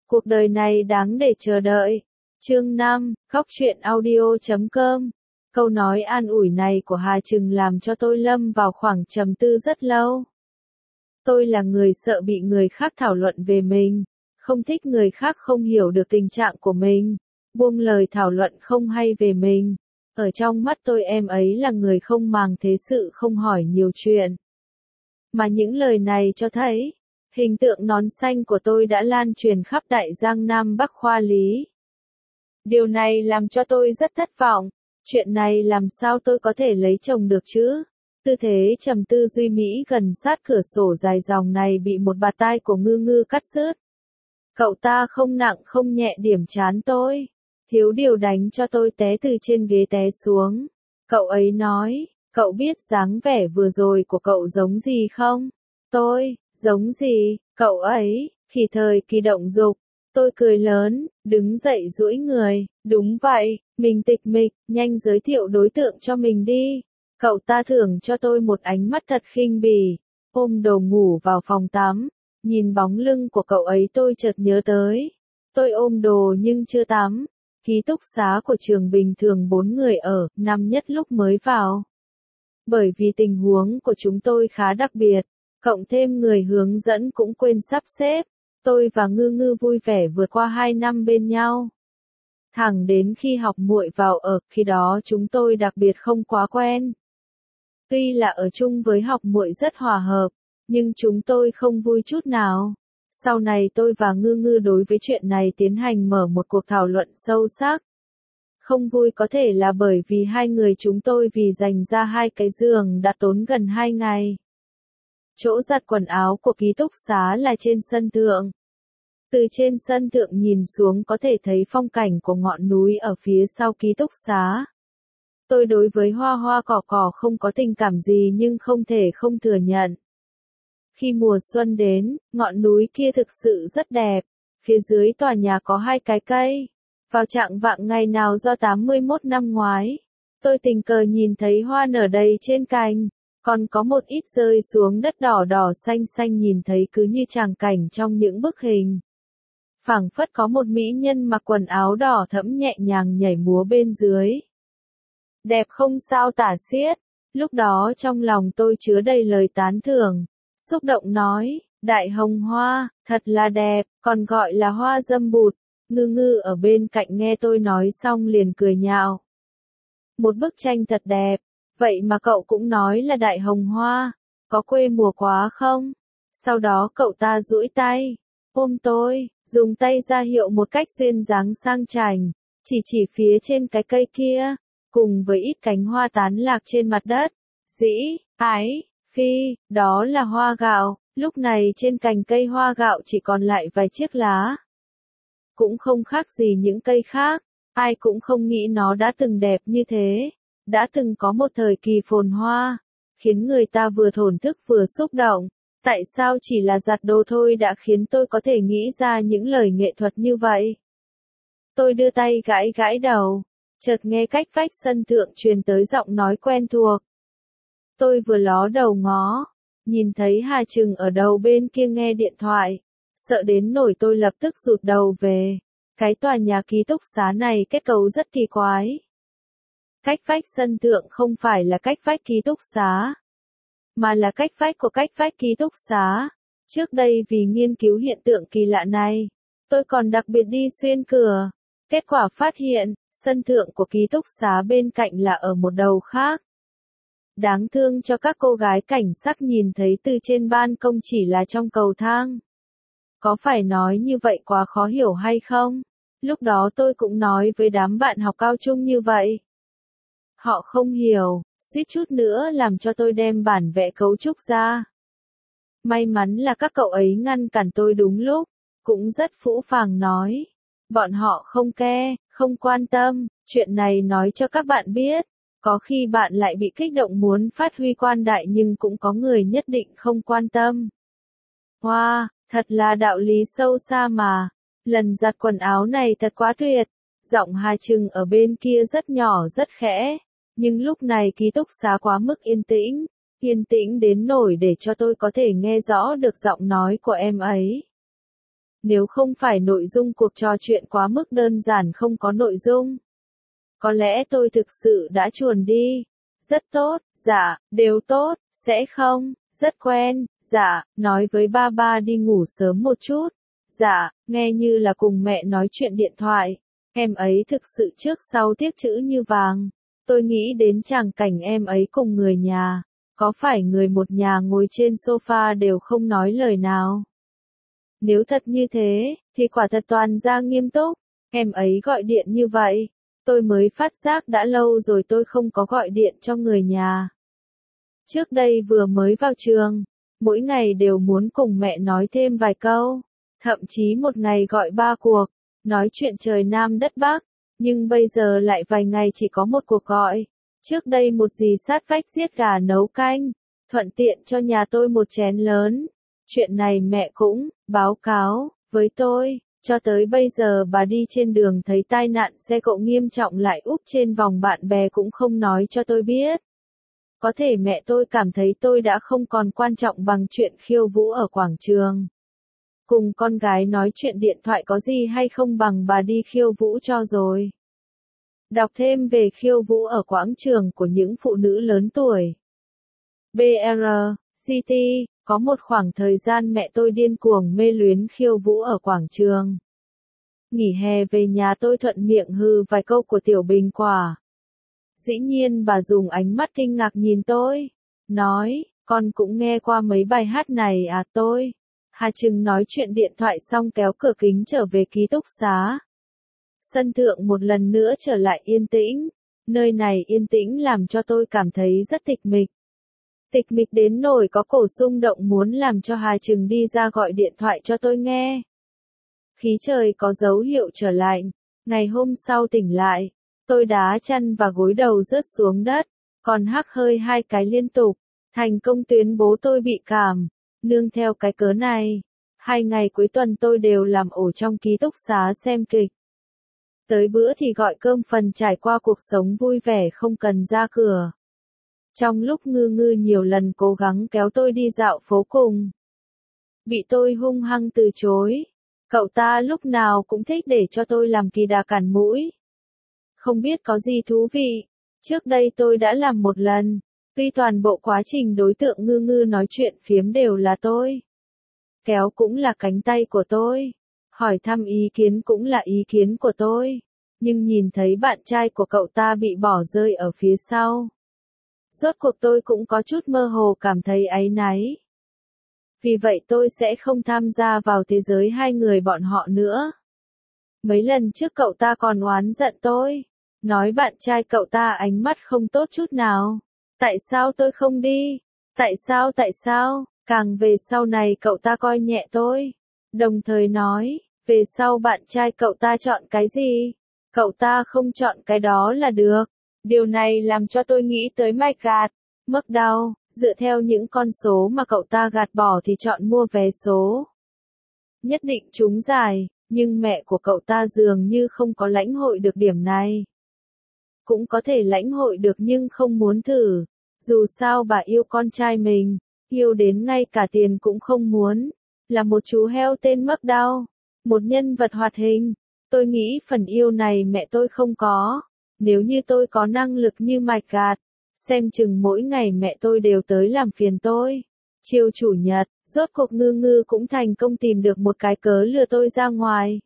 Cuộc đời này đáng để chờ đợi. Chương 5, Góc truyện audio.com. Câu nói an ủi này của Hà Trừng làm cho tôi lâm vào khoảng trầm tư rất lâu. Tôi là người sợ bị người khác thảo luận về mình, không thích người khác không hiểu được tình trạng của mình, buông lời thảo luận không hay về mình. Ở trong mắt tôi em ấy là người không màng thế sự không hỏi nhiều chuyện. Mà những lời này cho thấy, hình tượng nón xanh của tôi đã lan truyền khắp đại giang Nam Bắc Khoa Lý. Điều này làm cho tôi rất thất vọng. Chuyện này làm sao tôi có thể lấy chồng được chứ? Tư thế trầm tư duy mỹ gần sát cửa sổ dài dòng này bị một bạt tai của Ngư Ngư cắt rứt. Cậu ta không nặng không nhẹ điểm trán tôi, thiếu điều đánh cho tôi té từ trên ghế té xuống. Cậu ấy nói, cậu biết dáng vẻ vừa rồi của cậu giống gì không? Tôi, giống gì? Cậu ấy, khi thời kỳ động dục. Tôi cười lớn, đứng dậy duỗi người, đúng vậy, mình tịch mịch, nhanh giới thiệu đối tượng cho mình đi. Cậu ta thưởng cho tôi một ánh mắt thật khinh bỉ, ôm đồ ngủ vào phòng tắm, nhìn bóng lưng của cậu ấy tôi chợt nhớ tới. Tôi ôm đồ nhưng chưa tắm, ký túc xá của trường bình thường 4 người ở, năm nhất lúc mới vào. Bởi vì tình huống của chúng tôi khá đặc biệt, cộng thêm người hướng dẫn cũng quên sắp xếp. Tôi và Ngư Ngư vui vẻ vượt qua 2 năm bên nhau. Thẳng đến khi học muội vào ở, khi đó chúng tôi đặc biệt không quá quen. Tuy là ở chung với học muội rất hòa hợp, nhưng chúng tôi không vui chút nào. Sau này tôi và Ngư Ngư đối với chuyện này tiến hành mở một cuộc thảo luận sâu sắc. Không vui có thể là bởi vì hai người chúng tôi vì dành ra 2 cái giường đã tốn gần 2 ngày. Chỗ giặt quần áo của ký túc xá là trên sân thượng. Từ trên sân thượng nhìn xuống có thể thấy phong cảnh của ngọn núi ở phía sau ký túc xá. Tôi đối với hoa hoa cỏ cỏ không có tình cảm gì nhưng không thể không thừa nhận. Khi mùa xuân đến, ngọn núi kia thực sự rất đẹp. Phía dưới tòa nhà có 2 cái cây. Vào trạng vạng ngày nào do 81 năm ngoái, tôi tình cờ nhìn thấy hoa nở đầy trên cành. Còn có một ít rơi xuống đất đỏ đỏ xanh xanh nhìn thấy cứ như tràng cảnh trong những bức hình. Phảng phất có một mỹ nhân mặc quần áo đỏ thẫm nhẹ nhàng nhảy múa bên dưới. Đẹp không sao tả xiết. Lúc đó trong lòng tôi chứa đầy lời tán thưởng, xúc động nói, đại hồng hoa, thật là đẹp, còn gọi là hoa dâm bụt. Ngư Ngư ở bên cạnh nghe tôi nói xong liền cười nhạo. Một bức tranh thật đẹp. Vậy mà cậu cũng nói là đại hồng hoa, có quê mùa quá không? Sau đó cậu ta duỗi tay, ôm tôi, dùng tay ra hiệu một cách duyên dáng sang chảnh, chỉ phía trên cái cây kia, cùng với ít cánh hoa tán lạc trên mặt đất. Dĩ, ái, phi, đó là hoa gạo, lúc này trên cành cây hoa gạo chỉ còn lại vài chiếc lá. Cũng không khác gì những cây khác, ai cũng không nghĩ nó đã từng đẹp như thế. Đã từng có một thời kỳ phồn hoa, khiến người ta vừa thổn thức vừa xúc động. Tại sao chỉ là giặt đồ thôi đã khiến tôi có thể nghĩ ra những lời nghệ thuật như vậy? Tôi đưa tay gãi gãi đầu, chợt nghe cách vách sân thượng truyền tới giọng nói quen thuộc. Tôi vừa ló đầu ngó, nhìn thấy Hà Trừng ở đầu bên kia nghe điện thoại, sợ đến nỗi tôi lập tức rụt đầu về. Cái tòa nhà ký túc xá này kết cấu rất kỳ quái. Cách vách sân thượng không phải là cách vách ký túc xá, mà là cách vách của cách vách ký túc xá. Trước đây vì nghiên cứu hiện tượng kỳ lạ này, tôi còn đặc biệt đi xuyên cửa. Kết quả phát hiện, sân thượng của ký túc xá bên cạnh là ở một đầu khác. Đáng thương cho các cô gái cảnh sắc nhìn thấy từ trên ban công chỉ là trong cầu thang. Có phải nói như vậy quá khó hiểu hay không? Lúc đó tôi cũng nói với đám bạn học cao trung như vậy. Họ không hiểu, suýt chút nữa làm cho tôi đem bản vẽ cấu trúc ra. May mắn là các cậu ấy ngăn cản tôi đúng lúc, cũng rất phũ phàng nói. Bọn họ không không quan tâm, chuyện này nói cho các bạn biết. Có khi bạn lại bị kích động muốn phát huy quan đại nhưng cũng có người nhất định không quan tâm. Wow, thật là đạo lý sâu xa mà. Lần giặt quần áo này thật quá tuyệt. Giọng Hà Trừng ở bên kia rất nhỏ rất khẽ. Nhưng lúc này ký túc xá quá mức yên tĩnh đến nỗi để cho tôi có thể nghe rõ được giọng nói của em ấy. Nếu không phải nội dung cuộc trò chuyện quá mức đơn giản không có nội dung, có lẽ tôi thực sự đã chuồn đi. Rất tốt, dạ, đều tốt, sẽ không, rất quen, dạ, nói với ba đi ngủ sớm một chút. Dạ, nghe như là cùng mẹ nói chuyện điện thoại. Em ấy thực sự trước sau tiếc chữ như vàng. Tôi nghĩ đến tràng cảnh em ấy cùng người nhà. Có phải người một nhà ngồi trên sofa đều không nói lời nào? Nếu thật như thế, thì quả thật toàn ra nghiêm túc. Em ấy gọi điện như vậy. Tôi mới phát giác đã lâu rồi tôi không có gọi điện cho người nhà. Trước đây vừa mới vào trường, mỗi ngày đều muốn cùng mẹ nói thêm vài câu. Thậm chí một ngày gọi 3 cuộc, nói chuyện trời Nam đất Bắc. Nhưng bây giờ lại vài ngày chỉ có một cuộc gọi. Trước đây một dì sát vách giết gà nấu canh, thuận tiện cho nhà tôi một chén lớn. Chuyện này mẹ cũng báo cáo với tôi. Cho tới bây giờ bà đi trên đường thấy tai nạn xe cộ nghiêm trọng lại úp trên vòng bạn bè cũng không nói cho tôi biết. Có thể mẹ tôi cảm thấy tôi đã không còn quan trọng bằng chuyện khiêu vũ ở quảng trường. Cùng con gái nói chuyện điện thoại có gì hay không bằng bà đi khiêu vũ cho rồi. Đọc thêm về khiêu vũ ở quảng trường của những phụ nữ lớn tuổi. BR, City, có một khoảng thời gian mẹ tôi điên cuồng mê luyến khiêu vũ ở quảng trường. Nghỉ hè về nhà tôi thuận miệng hư vài câu của Tiểu Bình Quả. Dĩ nhiên bà dùng ánh mắt kinh ngạc nhìn tôi, nói, con cũng nghe qua mấy bài hát này à tôi. Hà Trừng nói chuyện điện thoại xong kéo cửa kính trở về ký túc xá. Sân thượng một lần nữa trở lại yên tĩnh, nơi này yên tĩnh làm cho tôi cảm thấy rất tịch mịch. Tịch mịch đến nỗi có cổ xung động muốn làm cho Hà Trừng đi ra gọi điện thoại cho tôi nghe. Khí trời có dấu hiệu trở lạnh, ngày hôm sau tỉnh lại, tôi đá chân và gối đầu rớt xuống đất, còn hắt hơi 2 cái liên tục, thành công tuyên bố tôi bị cảm. Nương theo cái cớ này, 2 ngày cuối tuần tôi đều làm ổ trong ký túc xá xem kịch. Tới bữa thì gọi cơm phần trải qua cuộc sống vui vẻ không cần ra cửa. Trong lúc Ngư nhiều lần cố gắng kéo tôi đi dạo phố cùng, bị tôi hung hăng từ chối. Cậu ta lúc nào cũng thích để cho tôi làm kỳ đà cản mũi. Không biết có gì thú vị. Trước đây tôi đã làm một lần. Tuy toàn bộ quá trình đối tượng Ngư nói chuyện phiếm đều là tôi. Kéo cũng là cánh tay của tôi. Hỏi thăm ý kiến cũng là ý kiến của tôi. Nhưng nhìn thấy bạn trai của cậu ta bị bỏ rơi ở phía sau. Rốt cuộc tôi cũng có chút mơ hồ cảm thấy áy náy. Vì vậy tôi sẽ không tham gia vào thế giới hai người bọn họ nữa. Mấy lần trước cậu ta còn oán giận tôi. Nói bạn trai cậu ta ánh mắt không tốt chút nào. Tại sao tôi không đi? Tại sao? Càng về sau này cậu ta coi nhẹ tôi. Đồng thời nói, về sau bạn trai cậu ta chọn cái gì? Cậu ta không chọn cái đó là được. Điều này làm cho tôi nghĩ tới Mike gạt. Mức đau, dựa theo những con số mà cậu ta gạt bỏ thì chọn mua vé số. Nhất định trúng giải, nhưng mẹ của cậu ta dường như không có lãnh hội được điểm này. Cũng có thể lãnh hội được nhưng không muốn thử. Dù sao bà yêu con trai mình, yêu đến ngay cả tiền cũng không muốn. Là một chú heo tên Mắc Đau, một nhân vật hoạt hình. Tôi nghĩ phần yêu này mẹ tôi không có. Nếu như tôi có năng lực như Mạch Gạt, xem chừng mỗi ngày mẹ tôi đều tới làm phiền tôi. Chiều chủ nhật, rốt cuộc Ngư cũng thành công tìm được một cái cớ lừa tôi ra ngoài.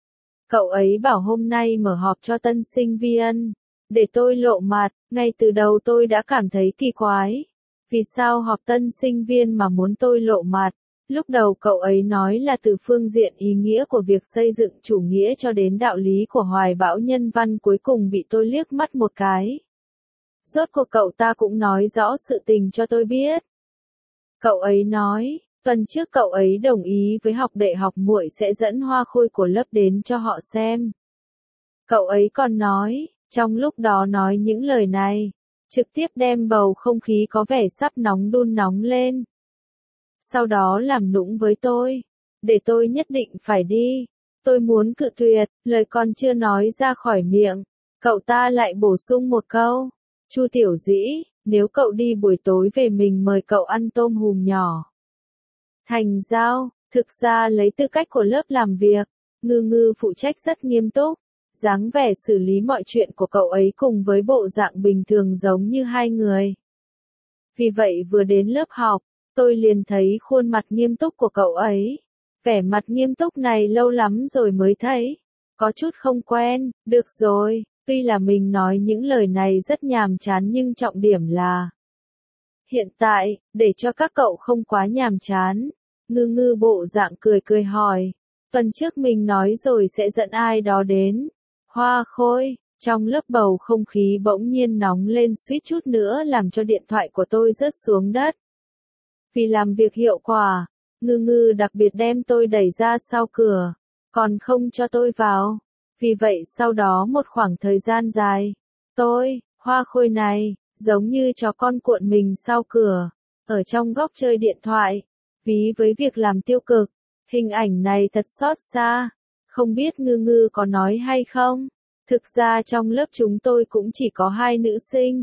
Cậu ấy bảo hôm nay mở họp cho tân sinh viên. Để tôi lộ mặt, ngay từ đầu tôi đã cảm thấy kỳ quái. Vì sao họp tân sinh viên mà muốn tôi lộ mặt? Lúc đầu cậu ấy nói là từ phương diện ý nghĩa của việc xây dựng chủ nghĩa cho đến đạo lý của hoài bão nhân văn, cuối cùng bị tôi liếc mắt một cái. Rốt cuộc cậu ta cũng nói rõ sự tình cho tôi biết. Cậu ấy nói, tuần trước cậu ấy đồng ý với học đệ học muội sẽ dẫn hoa khôi của lớp đến cho họ xem. Cậu ấy còn nói, trong lúc đó nói những lời này, trực tiếp đem bầu không khí có vẻ sắp nóng đun nóng lên. Sau đó làm nũng với tôi, để tôi nhất định phải đi. Tôi muốn cự tuyệt, lời còn chưa nói ra khỏi miệng, cậu ta lại bổ sung một câu, Chu Tiểu Dĩ, nếu cậu đi buổi tối về mình mời cậu ăn tôm hùm nhỏ. Thành giao, Thực ra lấy tư cách của lớp làm việc, Ngư Ngư phụ trách rất nghiêm túc, dáng vẻ xử lý mọi chuyện của cậu ấy cùng với bộ dạng bình thường giống như hai người. Vì vậy vừa đến lớp học, tôi liền thấy khuôn mặt nghiêm túc của cậu ấy. Vẻ mặt nghiêm túc này lâu lắm rồi mới thấy. Có chút không quen, được rồi, tuy là mình nói những lời này rất nhàm chán nhưng trọng điểm là hiện tại, để cho các cậu không quá nhàm chán. Ngư Ngư bộ dạng cười cười hỏi. Tuần trước mình nói rồi sẽ dẫn ai đó đến. Hoa Khôi, trong lớp bầu không khí bỗng nhiên nóng lên suýt chút nữa làm cho điện thoại của tôi rớt xuống đất. Vì làm việc hiệu quả, Ngư Ngư đặc biệt đem tôi đẩy ra sau cửa, còn không cho tôi vào. Vì vậy sau đó một khoảng thời gian dài, tôi, Hoa Khôi này, giống như chó con cuộn mình sau cửa, ở trong góc chơi điện thoại, ví với việc làm tiêu cực. Hình ảnh này thật xót xa, không biết Ngư Ngư có nói hay không? Thực ra trong lớp chúng tôi cũng chỉ có 2 nữ sinh.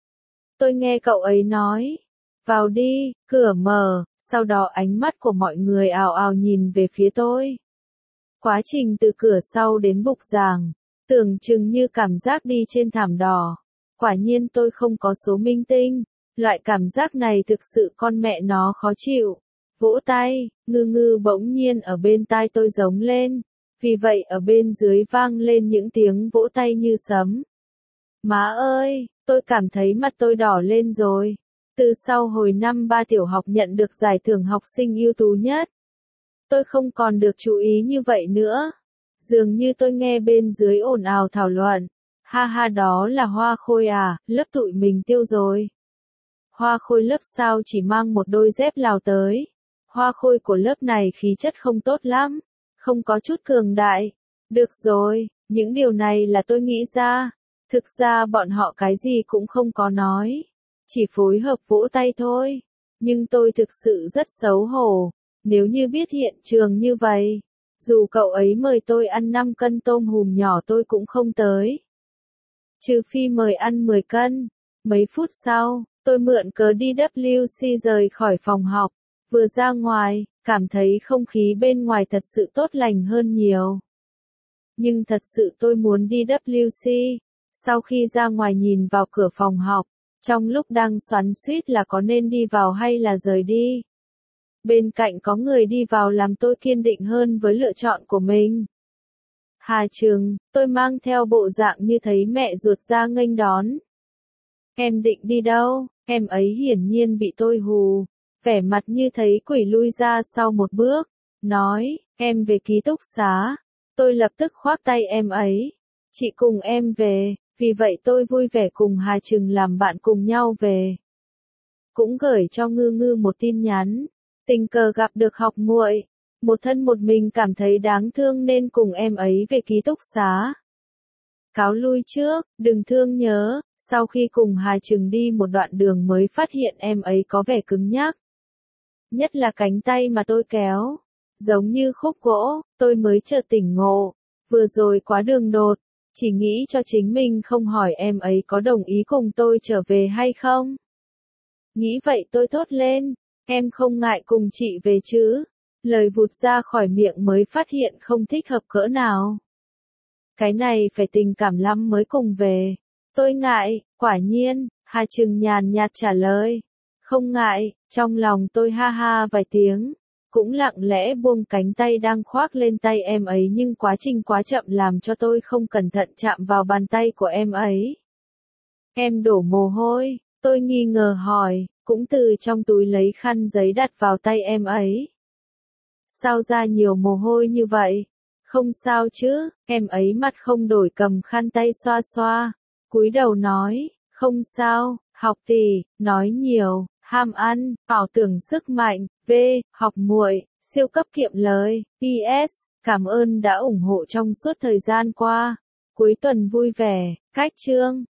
Tôi nghe cậu ấy nói, vào đi, cửa mở, sau đó ánh mắt của mọi người ào ào nhìn về phía tôi. Quá trình từ cửa sau đến bục giảng, tưởng chừng như cảm giác đi trên thảm đỏ. Quả nhiên tôi không có số minh tinh, loại cảm giác này thực sự con mẹ nó khó chịu. Vỗ tay, Ngư Ngư bỗng nhiên ở bên tai tôi giống lên, vì vậy ở bên dưới vang lên những tiếng vỗ tay như sấm. Má ơi, tôi cảm thấy mặt tôi đỏ lên rồi. Từ sau hồi năm 3 tiểu học nhận được giải thưởng học sinh ưu tú nhất, tôi không còn được chú ý như vậy nữa. Dường như tôi nghe bên dưới ồn ào thảo luận. Ha ha, đó là Hoa Khôi à, lớp tụi mình tiêu rồi. Hoa Khôi lớp sao chỉ mang một đôi dép Lào tới. Hoa Khôi của lớp này khí chất không tốt lắm, không có chút cường đại. Được rồi, những điều này là tôi nghĩ ra. Thực ra bọn họ cái gì cũng không có nói, chỉ phối hợp vỗ tay thôi. Nhưng tôi thực sự rất xấu hổ, nếu như biết hiện trường như vậy, dù cậu ấy mời tôi ăn 5 cân tôm hùm nhỏ tôi cũng không tới. Trừ phi mời ăn 10 cân. Mấy phút sau, tôi mượn cớ DWC rời khỏi phòng học. Vừa ra ngoài, cảm thấy không khí bên ngoài thật sự tốt lành hơn nhiều. Nhưng thật sự tôi muốn đi WC. Sau khi ra ngoài nhìn vào cửa phòng học, trong lúc đang xoắn xuýt là có nên đi vào hay là rời đi. Bên cạnh có người đi vào làm tôi kiên định hơn với lựa chọn của mình. Hà Trừng, tôi mang theo bộ dạng như thấy mẹ ruột ra nghênh đón. Em định đi đâu? Em ấy hiển nhiên bị tôi hù. Vẻ mặt như thấy quỷ lui ra sau một bước, nói, em về ký túc xá. Tôi lập tức khoác tay em ấy. Chị cùng em về, vì vậy tôi vui vẻ cùng Hà Trừng làm bạn cùng nhau về. Cũng gửi cho Ngư Ngư một tin nhắn. Tình cờ gặp được học muội, một thân một mình cảm thấy đáng thương nên cùng em ấy về ký túc xá. Cáo lui trước, đừng thương nhớ, sau khi cùng Hà Trừng đi một đoạn đường mới phát hiện em ấy có vẻ cứng nhắc. Nhất là cánh tay mà tôi kéo, giống như khúc gỗ, tôi mới chợt tỉnh ngộ, vừa rồi quá đường đột, chỉ nghĩ cho chính mình không hỏi em ấy có đồng ý cùng tôi trở về hay không. Nghĩ vậy tôi thốt lên, em không ngại cùng chị về chứ, lời vụt ra khỏi miệng mới phát hiện không thích hợp cỡ nào. Cái này phải tình cảm lắm mới cùng về. Tôi ngại, quả nhiên, Hà Trừng nhàn nhạt trả lời. Không ngại, trong lòng tôi ha ha vài tiếng, cũng lặng lẽ buông cánh tay đang khoác lên tay em ấy nhưng quá trình quá chậm làm cho tôi không cẩn thận chạm vào bàn tay của em ấy. Em đổ mồ hôi, tôi nghi ngờ hỏi, cũng từ trong túi lấy khăn giấy đặt vào tay em ấy. Sao ra nhiều mồ hôi như vậy? Không sao chứ, em ấy mặt không đổi cầm khăn tay xoa xoa, cúi đầu nói, không sao, học tỷ, nói nhiều, ham ăn, ảo tưởng sức mạnh, học muội, siêu cấp kiệm lời, PS, cảm ơn đã ủng hộ trong suốt thời gian qua, cuối tuần vui vẻ, cách chương.